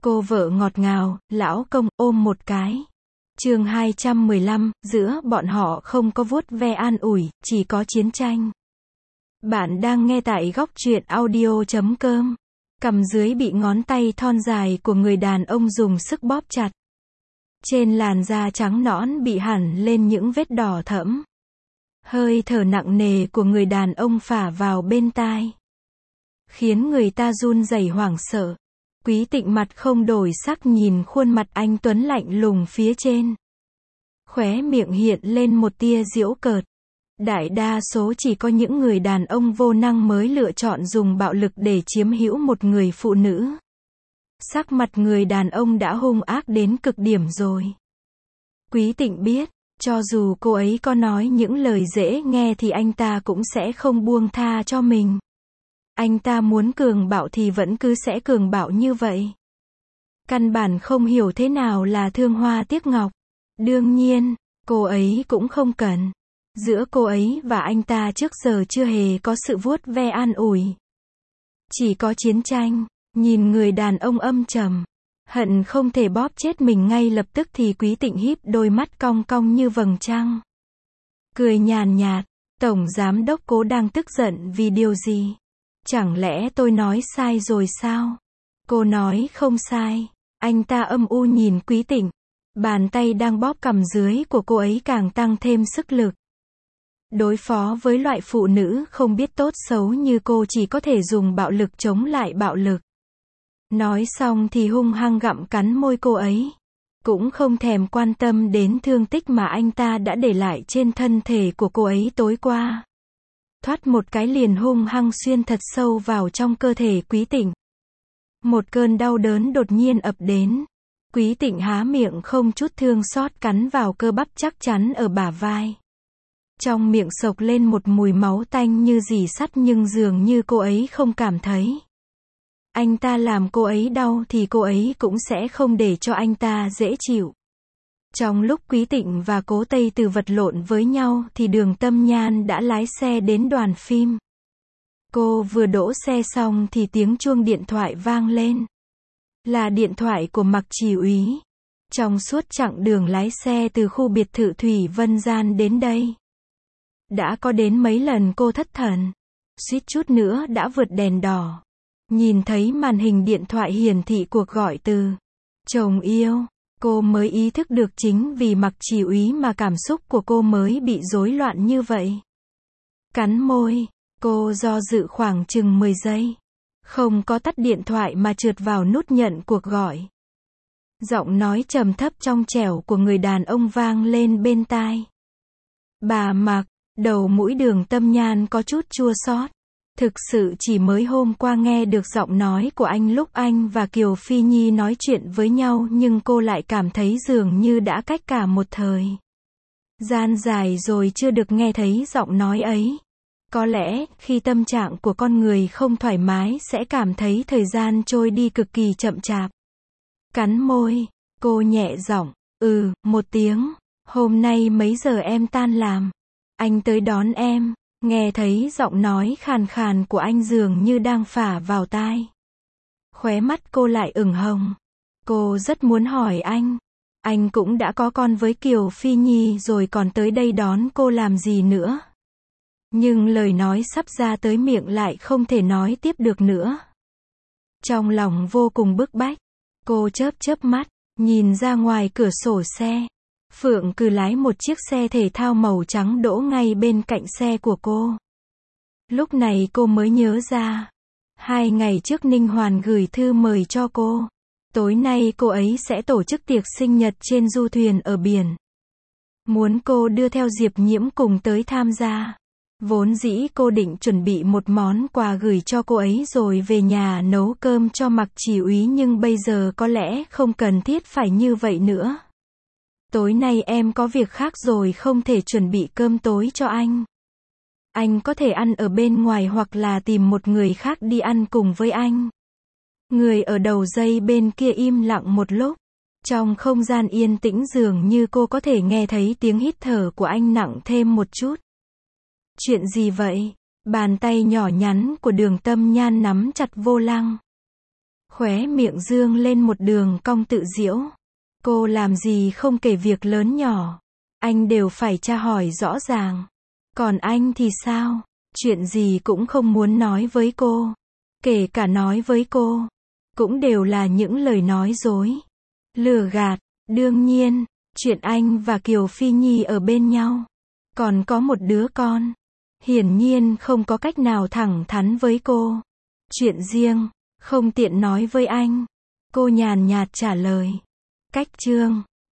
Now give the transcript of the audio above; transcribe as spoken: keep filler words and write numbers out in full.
Cô vợ ngọt ngào, lão công, ôm một cái. Chương hai trăm mười lăm, giữa bọn họ không có vuốt ve an ủi, chỉ có chiến tranh. Bạn đang nghe tại góc truyện audio chấm com. Cằm dưới bị ngón tay thon dài của người đàn ông dùng sức bóp chặt. Trên làn da trắng nõn bị hẳn lên những vết đỏ thẫm. Hơi thở nặng nề của người đàn ông phả vào bên tai, khiến người ta run rẩy hoảng sợ. Quý Tịnh mặt không đổi sắc nhìn khuôn mặt anh tuấn lạnh lùng phía trên. Khóe miệng hiện lên một tia giễu cợt. Đại đa số chỉ có những người đàn ông vô năng mới lựa chọn dùng bạo lực để chiếm hữu một người phụ nữ. Sắc mặt người đàn ông đã hung ác đến cực điểm rồi. Quý Tịnh biết, cho dù cô ấy có nói những lời dễ nghe thì anh ta cũng sẽ không buông tha cho mình. Anh ta muốn cường bạo thì vẫn cứ sẽ cường bạo như vậy. Căn bản không hiểu thế nào là thương hoa tiếc ngọc. Đương nhiên, cô ấy cũng không cần. Giữa cô ấy và anh ta trước giờ chưa hề có sự vuốt ve an ủi. Chỉ có chiến tranh. Nhìn người đàn ông âm trầm, hận không thể bóp chết mình ngay lập tức thì Quý Tịnh híp đôi mắt cong cong như vầng trăng. Cười nhàn nhạt, Tổng Giám Đốc Cố đang tức giận vì điều gì? Chẳng lẽ tôi nói sai rồi sao? Cô nói không sai. Anh ta âm u nhìn Quý Tịnh. Bàn tay đang bóp cằm dưới của cô ấy càng tăng thêm sức lực. Đối phó với loại phụ nữ không biết tốt xấu như cô chỉ có thể dùng bạo lực chống lại bạo lực. Nói xong thì hung hăng gặm cắn môi cô ấy. Cũng không thèm quan tâm đến thương tích mà anh ta đã để lại trên thân thể của cô ấy tối qua. Thoát một cái liền hung hăng xuyên thật sâu vào trong cơ thể Quý Tịnh. Một cơn đau đớn đột nhiên ập đến. Quý Tịnh há miệng không chút thương xót cắn vào cơ bắp chắc chắn ở bả vai. Trong miệng xộc lên một mùi máu tanh như rỉ sắt nhưng dường như cô ấy không cảm thấy. Anh ta làm cô ấy đau thì cô ấy cũng sẽ không để cho anh ta dễ chịu. Trong lúc Quý Tịnh và Cố Tây Từ vật lộn với nhau thì Đường Tâm Nhan đã lái xe đến đoàn phim. Cô vừa đỗ xe xong thì tiếng chuông điện thoại vang lên. Là điện thoại của Mạc Chỉ úy. Trong suốt chặng đường lái xe từ khu biệt thự Thủy Vân Gian đến đây, đã có đến mấy lần cô thất thần. Suýt chút nữa đã vượt đèn đỏ. Nhìn thấy màn hình điện thoại hiển thị cuộc gọi từ chồng yêu, cô mới ý thức được chính vì Mạc Chỉ úy mà cảm xúc của cô mới bị rối loạn như vậy. Cắn môi, cô do dự khoảng chừng mười giây. Không có tắt điện thoại mà trượt vào nút nhận cuộc gọi. Giọng nói trầm thấp trong trẻo của người đàn ông vang lên bên tai. Bà Mạc, đầu mũi Đường Tâm Nhan có chút chua xót. Thực sự chỉ mới hôm qua nghe được giọng nói của anh lúc anh và Kiều Phi Nhi nói chuyện với nhau nhưng cô lại cảm thấy dường như đã cách cả một thời gian dài rồi chưa được nghe thấy giọng nói ấy. Có lẽ, khi tâm trạng của con người không thoải mái sẽ cảm thấy thời gian trôi đi cực kỳ chậm chạp. Cắn môi, cô nhẹ giọng, ừ, một tiếng, hôm nay mấy giờ em tan làm? Anh tới đón em. Nghe thấy giọng nói khàn khàn của anh dường như đang phả vào tai. Khóe mắt cô lại ửng hồng. Cô rất muốn hỏi anh. Anh cũng đã có con với Kiều Phi Nhi rồi còn tới đây đón cô làm gì nữa? Nhưng lời nói sắp ra tới miệng lại không thể nói tiếp được nữa. Trong lòng vô cùng bức bách, cô chớp chớp mắt, nhìn ra ngoài cửa sổ xe. Phượng Cừ lái một chiếc xe thể thao màu trắng đỗ ngay bên cạnh xe của cô. Lúc này cô mới nhớ ra. Hai ngày trước Ninh Hoàn gửi thư mời cho cô. Tối nay cô ấy sẽ tổ chức tiệc sinh nhật trên du thuyền ở biển. Muốn cô đưa theo Diệp Nhiễm cùng tới tham gia. Vốn dĩ cô định chuẩn bị một món quà gửi cho cô ấy rồi về nhà nấu cơm cho Mạc Chỉ úy nhưng bây giờ có lẽ không cần thiết phải như vậy nữa. Tối nay em có việc khác rồi không thể chuẩn bị cơm tối cho anh. Anh có thể ăn ở bên ngoài hoặc là tìm một người khác đi ăn cùng với anh. Người ở đầu dây bên kia im lặng một lúc. Trong không gian yên tĩnh dường như cô có thể nghe thấy tiếng hít thở của anh nặng thêm một chút. Chuyện gì vậy? Bàn tay nhỏ nhắn của Đường Tâm Nhan nắm chặt vô lăng. Khóe miệng dương lên một đường cong tự giễu. Cô làm gì không kể việc lớn nhỏ. Anh đều phải tra hỏi rõ ràng. Còn anh thì sao? Chuyện gì cũng không muốn nói với cô. Kể cả nói với cô, cũng đều là những lời nói dối, lừa gạt. Đương nhiên, chuyện anh và Kiều Phi Nhi ở bên nhau, còn có một đứa con, hiển nhiên không có cách nào thẳng thắn với cô. Chuyện riêng, không tiện nói với anh. Cô nhàn nhạt trả lời. Cách chương